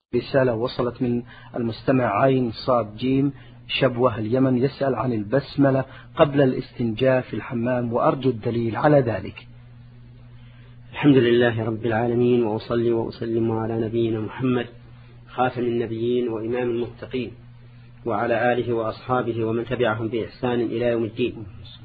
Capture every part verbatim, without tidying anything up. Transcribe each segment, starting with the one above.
رسالة وصلت من المستمع عين صاد جيم شبوة اليمن، يسأل عن البسملة قبل الاستنجاء في الحمام وأرجو الدليل على ذلك. الحمد لله رب العالمين، وأصلي وأسلم على نبينا محمد خاتم النبيين وإمام المتقين وعلى آله وأصحابه ومن تبعهم بإحسان إلى يوم الدين.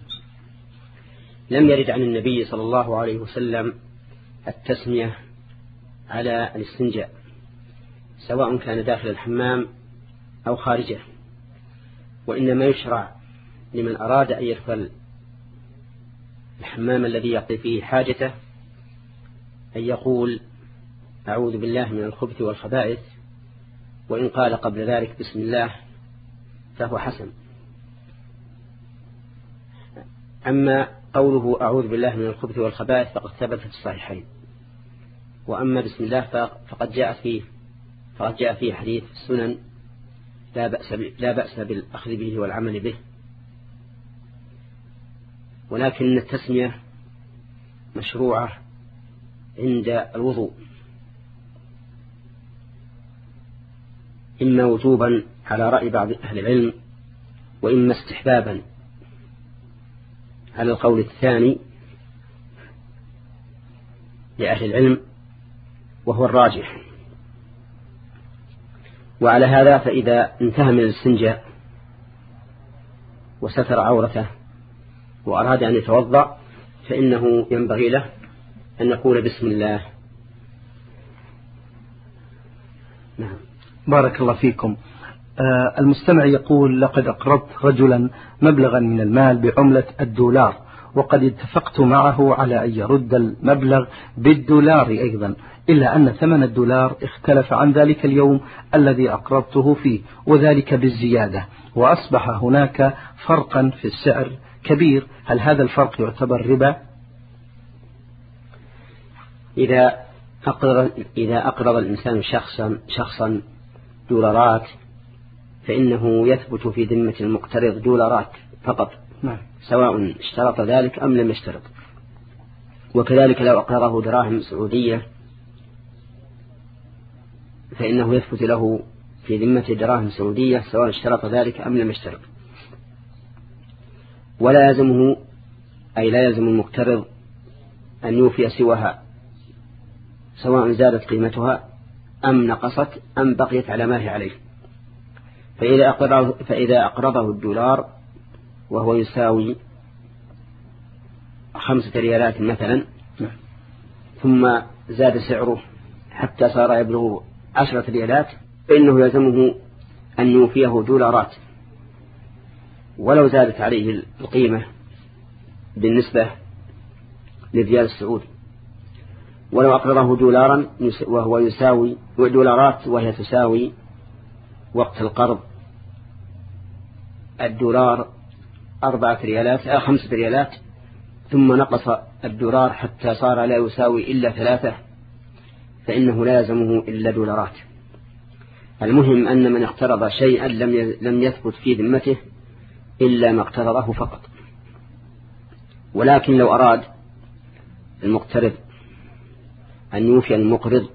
لم يرد عن النبي صلى الله عليه وسلم التسمية على الاستنجاء سواء كان داخل الحمام أو خارجه، وإنما يشرع لمن أراد أن يدخل الحمام الذي يقضي فيه حاجته أن يقول أعوذ بالله من الخبث والخبائث، وإن قال قبل ذلك بسم الله فهو حسن. أما قوله أعوذ بالله من الخبث والخبائث فقد ثبت في الصحيحين، وأما بسم الله فقد جاء فيه فقد جاء فيه حديث السنن لا بأس لا بأس بالأخذ به والعمل به، ولكن التسمية مشروعة عند الوضوء، إما وجوبا على رأي بعض أهل العلم، وإما استحبابا على القول الثاني لأهل العلم وهو الراجح. وعلى هذا فإذا انتهى من الاستنجاء وستر عورته وأراد أن يتوضأ فإنه ينبغي له أن يقول بسم الله. نعم. بارك الله فيكم. آه المستمع يقول لقد أقرضت رجلا مبلغا من المال بعملة الدولار، وقد اتفقت معه على أن يرد المبلغ بالدولار أيضا، إلا أن ثمن الدولار اختلف عن ذلك اليوم الذي أقرضته فيه، وذلك بالزيادة، وأصبح هناك فرقا في السعر كبير. هل هذا الفرق يعتبر ربا؟ إذا أقرض, إذا أقرض الإنسان شخصا, شخصا دولارات فإنه يثبت في ذمة المقترض دولارات فقط، نعم. سواء اشترط ذلك أم لم يشترط. وكذلك لو أقرضه دراهم سعودية فإنه يثبت له في ذمة دراهم سعودية سواء اشترط ذلك أم لم يشترط. ولا يلزمه أي لا يلزم المقترض أن يوفي سواها سواء زادت قيمتها أم نقصت أم بقيت على ما هي عليه. فإذا أقرضه, فإذا أقرضه الدولار وهو يساوي خمسة ريالات مثلا، ثم زاد سعره حتى صار يبلغ عشرة ريالات، فإنه يلزمه أن يوفيه دولارات ولو زادت عليه القيمة بالنسبة للريال السعودي. ولو أقرضه دولارا وهو يساوي دولارات وهي تساوي وقت القرض الدولار أربعة ريالات أو خمسة ريالات، ثم نقص الدولار حتى صار لا يساوي إلا ثلاثة، فإنه لا يلزمه إلا دولارات. المهم أن من اقترض شيئا لم لم يثبت في ذمته إلا ما اقترضه فقط. ولكن لو أراد المقترض أن يوفي المقرض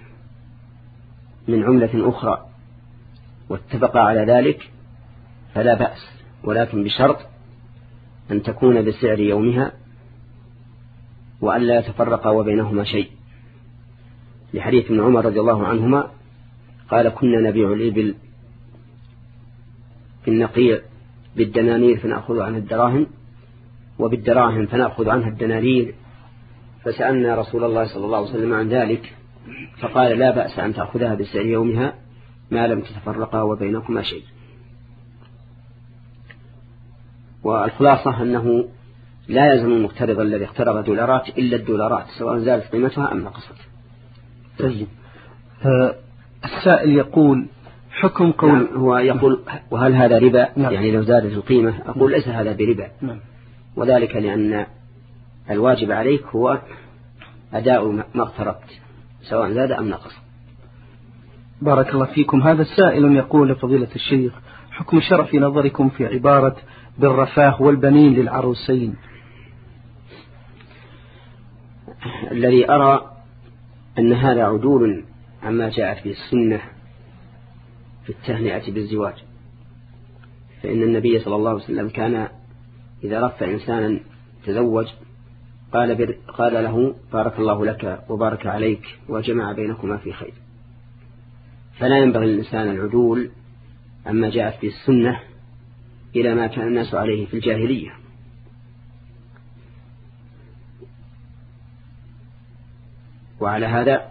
من عملة أخرى واتفق على ذلك فلا بأس، ولكن بشرط أن تكون بسعر يومها وأن لا يتفرق وبينهما شيء، لحديث ابن عمر رضي الله عنهما قال كنا نبيع الإبل في النقيع بالدنانير فنأخذ عنها الدراهم، وبالدراهم فنأخذ عنها الدنانير، فسألنا رسول الله صلى الله عليه وسلم عن ذلك فقال لا بأس أن تأخذها بسعر يومها ما لم تتفرقا وبينكما شيء. والخلاصة أنه لا يلزم المقترض الذي اقترض دولارات إلا الدولارات سواء زادت قيمتها أم نقصت. طيب. أه السائل يقول حكم قول نعم، هو يقول وهل هذا ربا؟ نعم. يعني لو زادت القيمة أقول ليس هذا بربا، نعم. وذلك لأن الواجب عليك هو أداء ما اقترضت سواء زاد أم نقص. بارك الله فيكم. هذا السائل يقول فضيلة الشيخ حكم الشرع في نظركم في عبارة بالرفاه والبنين للعروسين؟ الذي أرى أن هذا عدول عما جاءت به السنة في التهنئة بالزواج، فإن النبي صلى الله عليه وسلم كان إذا رفع إنسانا تزوج قال, بر قال له بارك الله لك وبارك عليك وجمع بينكما في خير. فلا ينبغي للإنسان العدول عما جاءت في السنة إلى ما كان الناس عليه في الجاهلية. وعلى هذا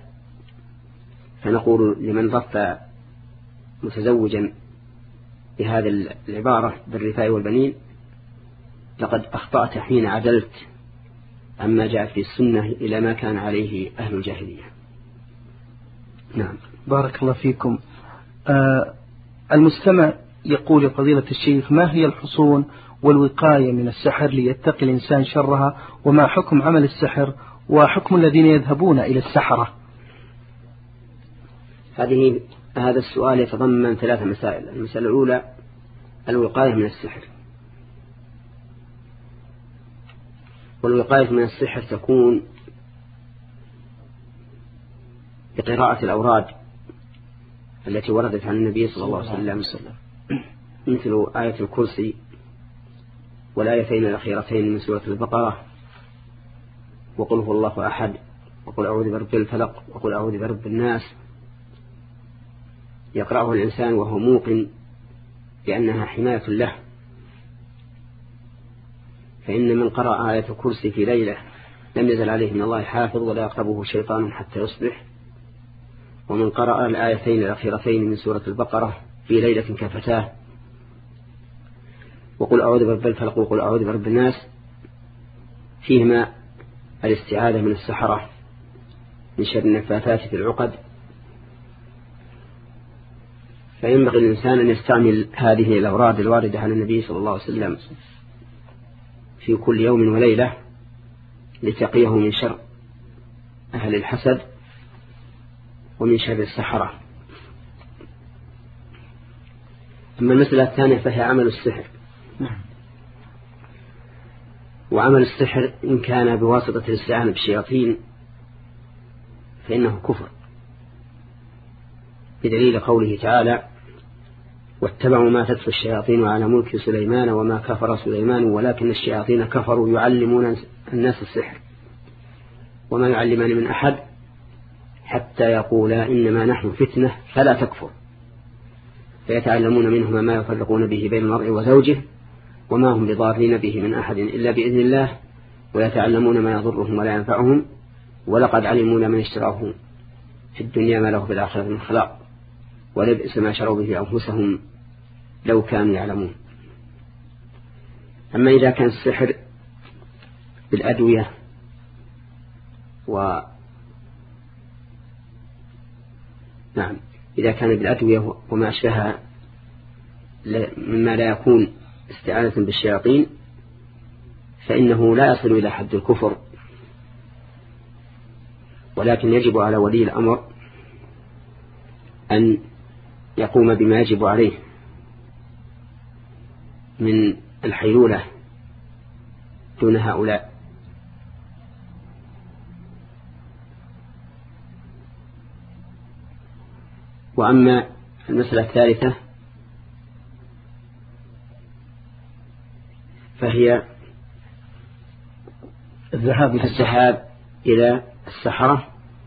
فنقول لمن رفع متزوجا بهذه العبارة بالرفاء والبنين لقد أخطأت حين عدلت عما جاء في السنة إلى ما كان عليه أهل الجاهلية. نعم. بارك الله فيكم. آه المستمع يقول لفضيلة الشيخ: ما هي الحصون والوقاية من السحر ليتقي الإنسان شرها، وما حكم عمل السحر وحكم الذين يذهبون إلى السحرة؟ هذه هذا السؤال يتضمن ثلاث مسائل. المسألة الأولى الوقاية من السحر، والوقاية من السحر تكون بقراءة الأوراد التي وردت عن النبي صلى الله عليه وسلم، مثل آية الكرسي والآيتين الأخيرتين من سورة البقرة، وقل هو الله أحد، وقل أعوذ برب الفلق، وقل أعوذ برب الناس، يقرأه الإنسان وهو موقن بأنها حماية له. فإن من قرأ آية الكرسي في ليلة لم يزل عليه من الله حافظ ولا يقربه شيطان حتى يصبح. ومن قرأ الآيتين الأخيرتين من سورة البقرة في ليلة كفتاه، وقل أعوذ برب الفلق وقل أعوذ برب الناس، فيهما الاستعاذة من السحرة من شر النفاثات في العقد. فينبغي الإنسان أن يستعمل هذه الأوراد الواردة عن النبي صلى الله عليه وسلم في كل يوم وليلة لتقيه من شر أهل الحسد ومن شر السحرة. أما المسألة الثانية فهي عمل السحر. وعمل السحر إن كان بواسطة الاستعانة بالشياطين فإنه كفر، بدليل قوله تعالى: واتبعوا ما تتلو الشياطين على ملك سليمان وما كفر سليمان ولكن الشياطين كفروا يعلمون الناس السحر وما يعلمان من أحد حتى يقولا إنما نحن فتنة فلا تكفر، فيتعلمون منهما ما يفرقون به بين المرء وزوجه وما هم بضارين به من أحد إلا بإذن الله ويتعلمون ما يضرهم ولا ينفعهم ولقد علمون من اشتراه في الدنيا ما له في الآخرة من خلاق ولبئس ما شروا به أنفسهم لو كانوا يعلمون. أما إذا كان السحر بالأدوية و نعم إذا كان بالأدوية وما أشبهها مما لا يكون استعانة بالشياطين فإنه لا يصل إلى حد الكفر، ولكن يجب على ولي الأمر أن يقوم بما يجب عليه من الحيلولة دون هؤلاء. وأما المسألة الثالثة فهي الذهاب الذهاب إلى السحرة،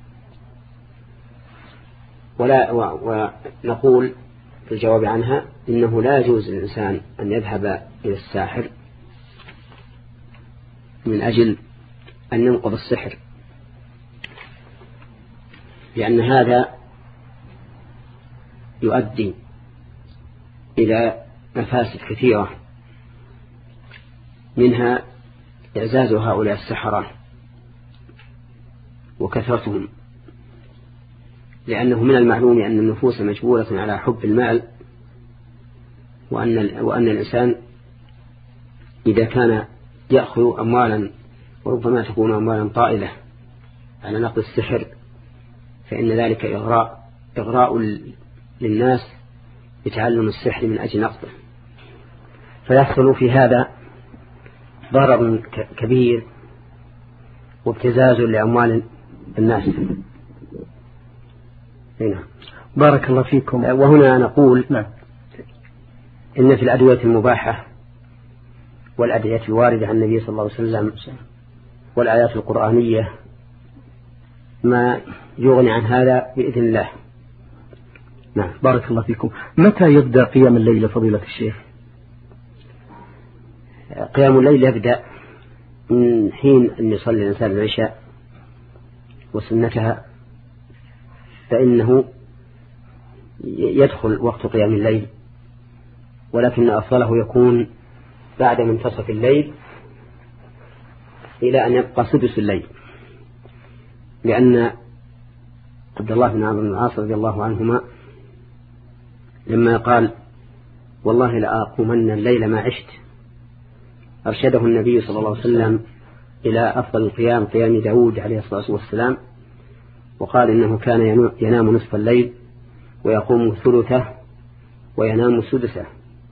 ولا ونقول في الجواب عنها إنه لا يجوز للإنسان أن يذهب إلى الساحر من أجل أن ينقض السحر، لأن هذا يؤدي إلى مفاسد كثيرة، منها إعزاز هؤلاء السحرة وكثرتهم، لأنه من المعلوم أن النفوس مجبولة على حب المال، وأن, وأن الإنسان إذا كان يأخذ أموالا وربما تكون أموالا طائلة على نقض السحر فإن ذلك إغراء, إغراء للناس بتعلم السحر من أجل نقضه، فيحصل في هذا ضرر كبير وابتزاز لأموال الناس. هنا. بارك الله فيكم. وهنا نقول نعم. إن في الأدوية المباحة والأدعية الواردة عن النبي صلى الله عليه وسلم والآيات القرآنية ما يغني عن هذا بإذن الله. نعم. بارك الله فيكم. متى يبدأ قيام الليل فضيلة الشيخ؟ قيام الليل يبدأ من حين أن يصلي الإنسان العشاء وسنتها، فإنه يدخل وقت قيام الليل، ولكن أفضله يكون بعد منتصف الليل إلى أن يبقى سدس الليل، لأن عبد الله بن عمرو بن العاص رضي الله عنهما لما قال والله لأقومن الليل ما عشت أرشده النبي صلى الله عليه وسلم إلى أفضل القيام قيام داود عليه الصلاة والسلام، وقال إنه كان ينام نصف الليل ويقوم ثلثه وينام سدسه.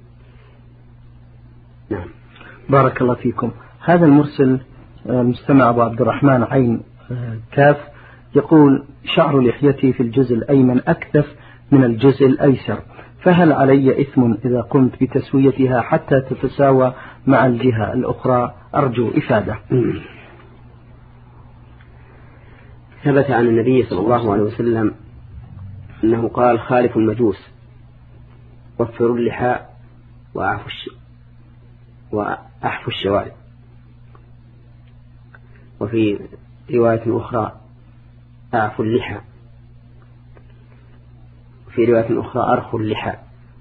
نعم. بارك الله فيكم. هذا المرسل مستمع أبو عبد الرحمن عين كاف يقول شعر لحيتي في الجزء الأيمن أكثف من الجزء الأيسر، فهل علي إثم إذا قمت بتسويتها حتى تتساوى مع الجهة الأخرى؟ أرجو إفادة. ثبت عن النبي صلى الله عليه وسلم أنه قال خالف المجوس وفروا اللحى وأحفوا الشوارب. وفي رواية أخرى أعفوا اللحى، في رواية أخرى أرخوا اللحى.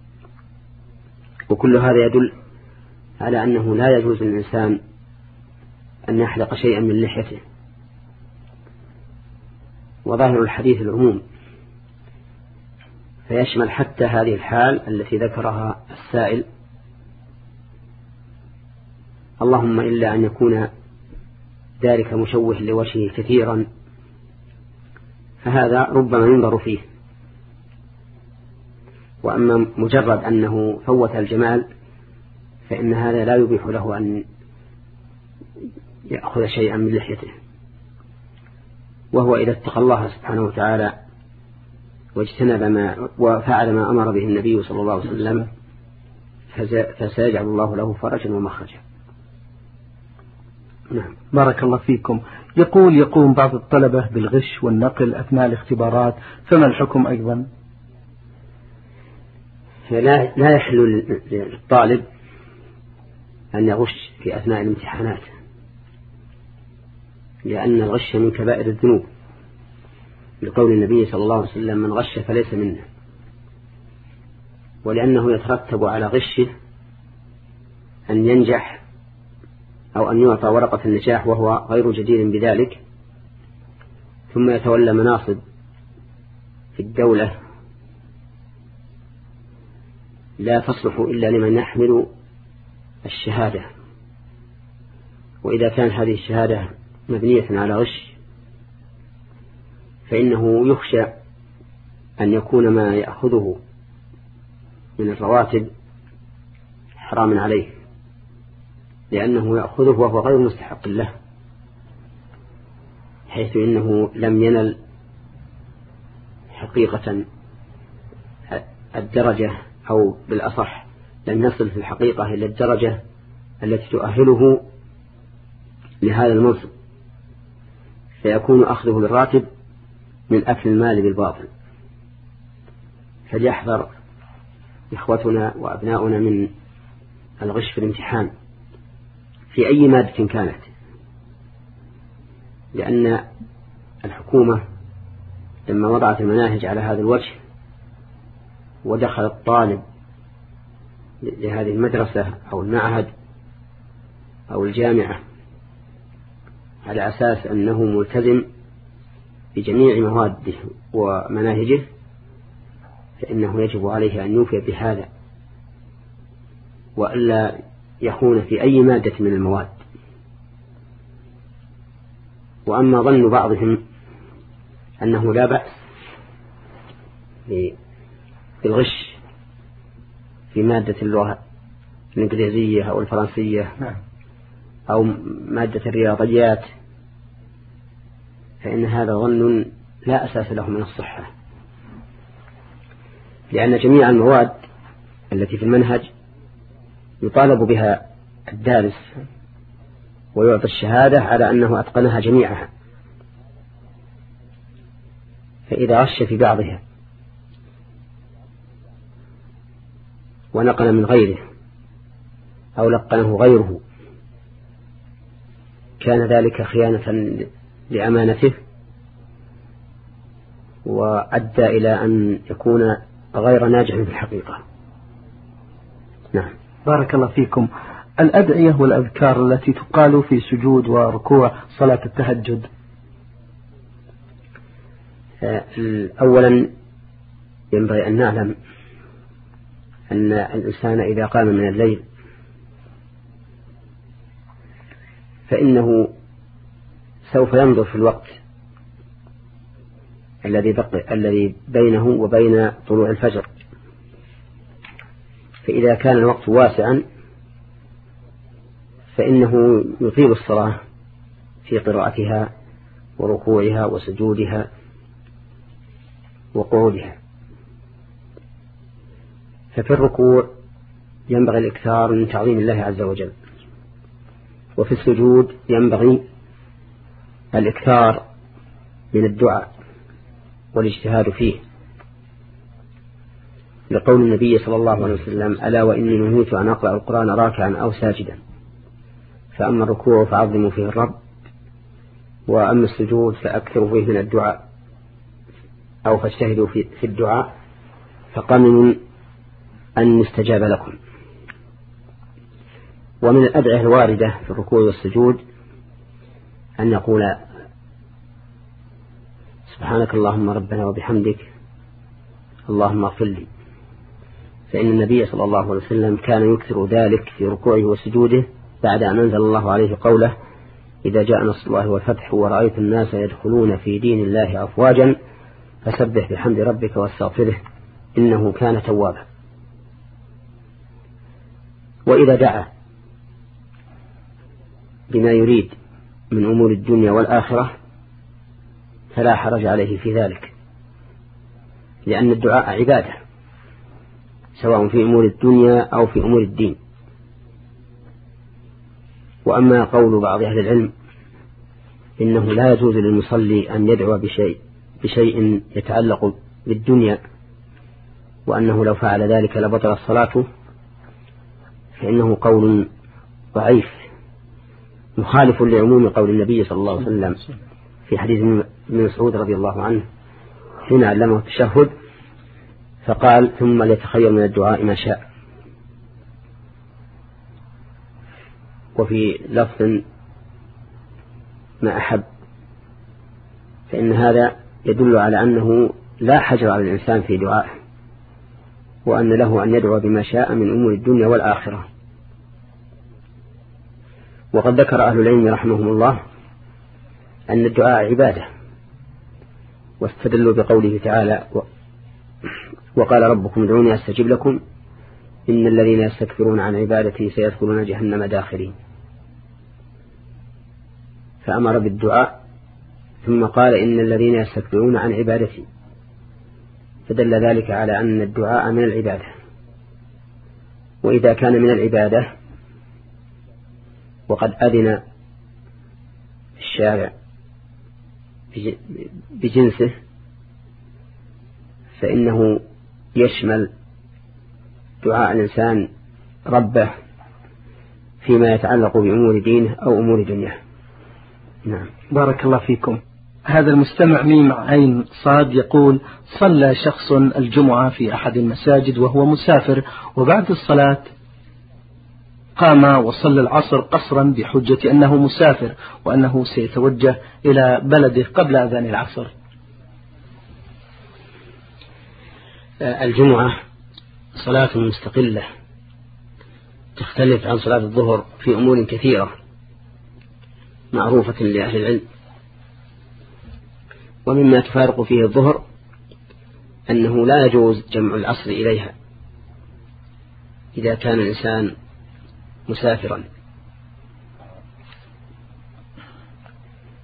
وكل هذا يدل على أنه لا يجوز للإنسان أن يحلق شيئا من لحيته، وظاهر الحديث العموم فيشمل حتى هذه الحال التي ذكرها السائل، اللهم إلا أن يكون ذلك مشوه لوجهه كثيرا، فهذا ربما ينظر فيه. وأما مجرد أنه فوت الجمال فإن هذا لا يبيح له أن يأخذ شيئا من لحيته، وهو إذا اتقى الله سبحانه وتعالى واجتنب ما وفعل ما أمر به النبي صلى الله عليه وسلم فسيجعل الله له فرجا ومخرجا. نعم. بارك الله فيكم. يقول يقوم بعض الطلبة بالغش والنقل أثناء الاختبارات، فما الحكم أيضا؟ لا لا يحل للطالب أن يغش في أثناء الامتحانات، لأن الغش من كبائر الذنوب، لقول النبي صلى الله عليه وسلم من غش فليس منا، ولأنه يترتب على غشه أن ينجح أو أن يعطى ورقة النجاح وهو غير جدير بذلك، ثم يتولى مناصب في الدولة لا تصلح إلا لمن يحمل الشهادة. وإذا كان هذه الشهادة مبنية على غش فإنه يخشى أن يكون ما يأخذه من الرواتب حرام عليه، لأنه يأخذه وهو غير مستحق له، حيث إنه لم ينل حقيقة الدرجة، أو بالأصح لم يصل في الحقيقة إلى الدرجة التي تؤهله لهذا المنصب، فيكون أخذه للراتب من أكل المال بالباطل. فليحذر إخوتنا وأبناؤنا من الغش في الامتحان في أي مادة كانت، لأن الحكومة لما وضعت المناهج على هذا الوجه ودخل الطالب لهذه المدرسة أو المعهد أو الجامعة على أساس أنه ملتزم بجميع مواده ومناهجه، فإنه يجب عليه أن يوفي بهذا وألا يخون في أي مادة من المواد. وأما ظن بعضهم أنه لا بأس بالغش في مادة اللغة الإنجليزية أو الفرنسية أو مادة الرياضيات، فإن هذا ظن لا أساس له من الصحة، لأن جميع المواد التي في المنهج يطالب بها الدارس ويعطي الشهادة على أنه أتقنها جميعها، فإذا غش في بعضها ونقل من غيره أو لقنه غيره كان ذلك خيانة لأمانته وأدى إلى أن يكون غير ناجح في الحقيقة. نعم. بارك الله فيكم. الأدعية والأذكار التي تقال في سجود وركوع صلاة التهجد. أولا ينبغي أن نعلم أن الإنسان إذا قام من الليل فإنه سوف ينظر في الوقت الذي بقي الذي بينه وبين طلوع الفجر، فإذا كان الوقت واسعا فإنه يطيل الصلاة في قراءتها وركوعها وسجودها وقعودها. ففي الركوع ينبغي الإكثار من تعظيم الله عز وجل، وفي السجود ينبغي الإكثار من الدعاء والاجتهاد فيه، لقول النبي صلى الله عليه وسلم: ألا وإني نهيت أن أقرأ القرآن راكعا أو ساجدا، فأما الركوع فعظموا فيه الرب، وأما السجود فأكثروا فيه من الدعاء أو فاجتهدوا في الدعاء فقمن أن يستجاب لكم. ومن الأدعية الواردة في الركوع والسجود أن يقول: سبحانك اللهم ربنا وبحمدك اللهم اغفر لي، فإن النبي صلى الله عليه وسلم كان يكثر ذلك في ركوعه وسجوده بعد أن أنزل الله عليه قوله: إذا جاء نصر الله والفتح ورأيت الناس يدخلون في دين الله أفواجا فسبح بحمد ربك واستغفره إنه كان توابا. وإذا دعا بما يريد من أمور الدنيا والآخرة فلا حرج عليه في ذلك، لأن الدعاء عبادة سواء في أمور الدنيا أو في أمور الدين. وأما قول بعض أهل العلم إنه لا يجوز للمصلي أن يدعو بشيء, بشيء يتعلق بالدنيا، وأنه لو فعل ذلك لبطل صلاته، فإنه قول ضعيف مخالف لعموم قول النبي صلى الله عليه وسلم في حديث ابن مسعود رضي الله عنه حين علمه التشهد فقال: ثم ليتخير من الدعاء ما شاء. وفي لفظ ما أحب، فإن هذا يدل على أنه لا حجر على الإنسان في دعائه، وأن له أن يدعو بما شاء من أمور الدنيا والآخرة. وقد ذكر أهل العلم رحمهم الله أن الدعاء عبادة، واستدلوا بقوله تعالى: وقال ربكم ادعوني أستجب لكم إن الذين يستكبرون عن عبادتي سيدخلون جهنم داخرين. فأمر بالدعاء ثم قال: إن الذين يستكبرون عن عبادتي، فدل ذلك على أن الدعاء من العبادة. وإذا كان من العبادة وقد أذن الشارع بجنسه فإنه يشمل دعاء الإنسان ربه فيما يتعلق بأمور دينه أو أمور دنياه. نعم. بارك الله فيكم. هذا المستمع ميم عين صاد يقول: صلى شخص الجمعة في أحد المساجد وهو مسافر، وبعد الصلاة قام وصلى العصر قصرا بحجة أنه مسافر وأنه سيتوجه إلى بلده قبل أذان العصر. الجمعة صلاة مستقلة تختلف عن صلاة الظهر في أمور كثيرة معروفة لأهل العلم، ومما تفارق فيه الظهر أنه لا يجوز جمع العصر إليها إذا كان الإنسان مسافرا،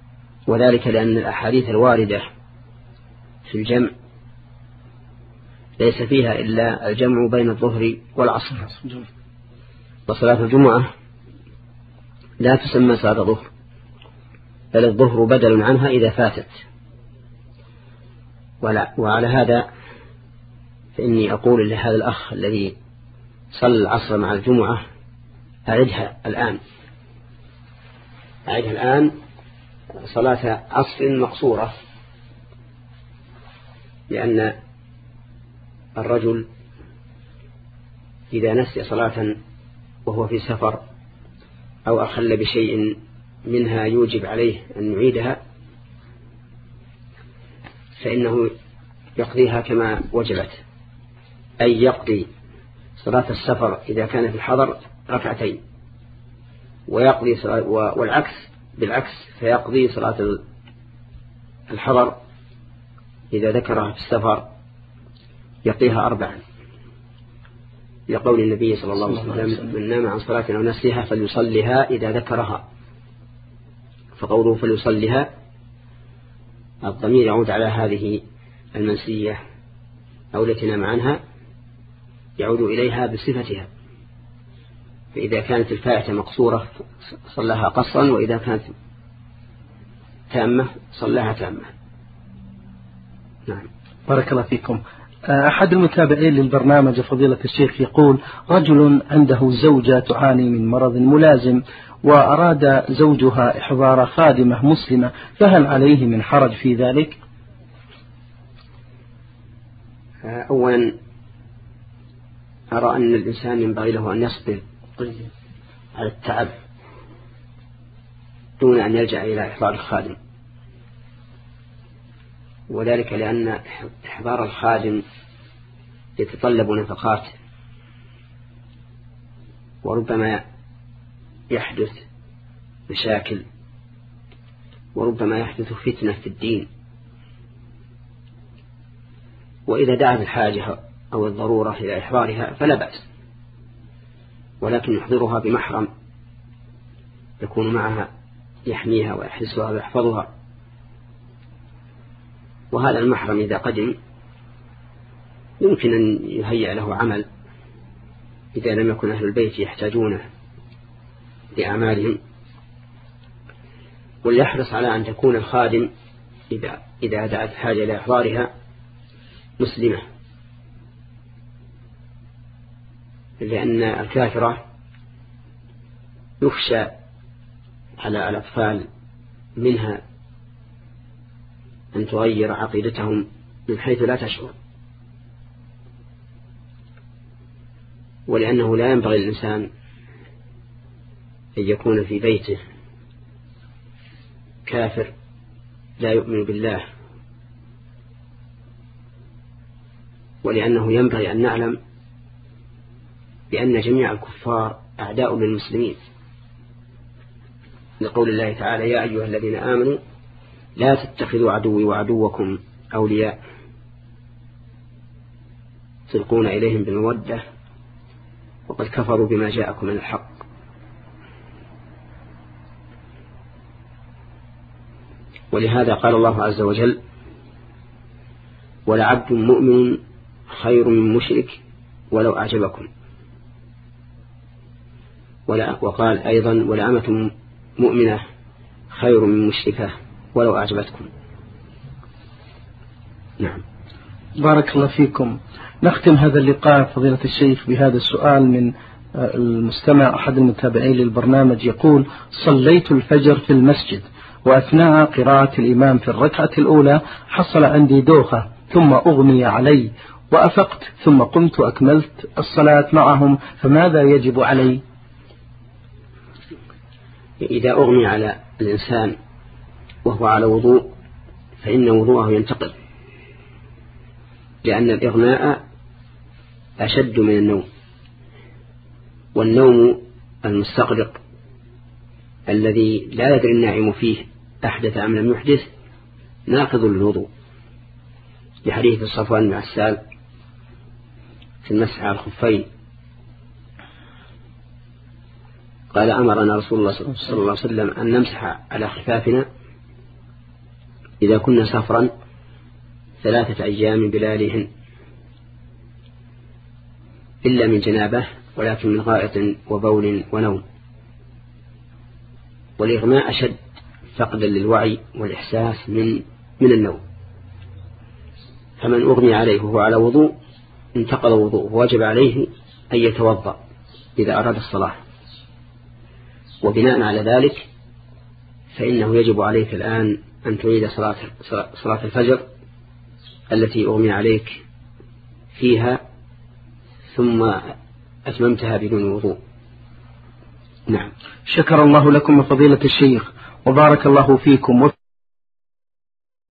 وذلك لأن الأحاديث الواردة في الجمع ليس فيها إلا الجمع بين الظهر والعصر. وصلاة الجمعة لا تسمى صلاة ظهر، بل الظهر بدل عنها إذا فاتت. وعلى هذا فإني أقول لهذا الأخ الذي صلى العصر مع الجمعة أعدها الآن، أعدها الآن صلاة عصر مقصورة، لأن الرجل إذا نسي صلاة وهو في سفر أو أخل بشيء منها يوجب عليه أن يعيدها فإنه يقضيها كما وجبت، أي يقضي صلاة السفر إذا كان في الحضر ركعتين، ويقضي صلاة والعكس بالعكس، فيقضي صلاة الحضر إذا ذكرها في السفر يقضيها أربعا، لقول النبي صلى الله عليه وسلم: من نام عن صلاة أو نسيها فليصلها إذا ذكرها. فقوله فليصلها الضمير يعود على هذه المنسية أو التي نام عنها، يعود إليها بصفتها، فإذا كانت الفائتة مقصورة صلىها قصرا، وإذا كانت تامة صلىها تامة. نعم. بارك الله فيكم. أحد المتابعين للبرنامج فضيلة الشيخ يقول: رجل عنده زوجة تعاني من مرض ملازم، وأراد زوجها إحضار خادمة مسلمة، فهل عليه من حرج في ذلك؟ أولا أرى أن الإنسان ينبغي له أن يصبر على التعب دون أن يلجأ إلى إحضار الخادم، وذلك لأن إحضار الخادم يتطلب نفقات، وربما يحدث مشاكل، وربما يحدث فتنة في الدين. وإذا دعت الحاجة أو الضرورة إلى إحضارها فلا بأس، ولكن يحضرها بمحرم يكون معها يحميها ويحرسها ويحفظها. وهذا المحرم إذا قدم يمكن أن يهيئ له عمل إذا لم يكن أهل البيت يحتاجونه لأعمالهم، وليحرص على أن تكون الخادم إذا, إذا دعت الحاجة إلى إحضارها مسلمة، لأن الكافرة يخشى على الأطفال منها أن تغير عقيدتهم من حيث لا تشعر، ولأنه لا ينبغي الإنسان أن يكون في بيته كافر لا يؤمن بالله، ولأنه ينبغي أن نعلم بأن جميع الكفار أعداء للمسلمين، لقول الله تعالى: يا أيها الذين آمنوا لا تتخذوا عدوي وعدوكم أولياء تلقون إليهم بالمودة وقد كفروا بما جاءكم من الحق. ولهذا قال الله عز وجل: ولعبد مؤمن خير من مشرك ولو أعجبكم. وقال أيضا: ولأمة مؤمنة خير من مشركة ولو أعجبتكم. نعم. بارك الله فيكم. نختم هذا اللقاء فضيلة الشيخ بهذا السؤال من المستمع أحد المتابعين للبرنامج يقول: صليت الفجر في المسجد، وأثناء قراءة الإمام في الركعة الأولى حصل عندي دوخة ثم أغمي علي، وأفقت ثم قمت أكملت الصلاة معهم، فماذا يجب علي؟ إذا أغمي على الإنسان وهو على وضوء فإن وضوءه ينتقل، لأن الإغماء أشد من النوم، والنوم المستغرق الذي لا يدري النائم فيه أحدث أم لم يحدث ناقض للوضوء، لحديث صفوان بن عسال في المسح على الخفين قال: أمرنا رسول الله صلى الله عليه وسلم أن نمسح على خفافنا إذا كنا سفرا ثلاثة أيام بلياليهن، إلا من جنابه ولكن من غائط وبول ونوم. والإغماء أشد فقدا للوعي والإحساس من من النوم. فمن أغمي عليه وهو على وضوء انتقض وضوءه ووجب عليه أن يتوضأ إذا أراد الصلاة. وبناء على ذلك فإنه يجب عليك الآن أن تعيد صلاة, صلاة الفجر التي أغمي عليك فيها ثم أتممتها بدون وضوء. نعم. شكر الله لكم فضيلة الشيخ وبارك الله فيكم.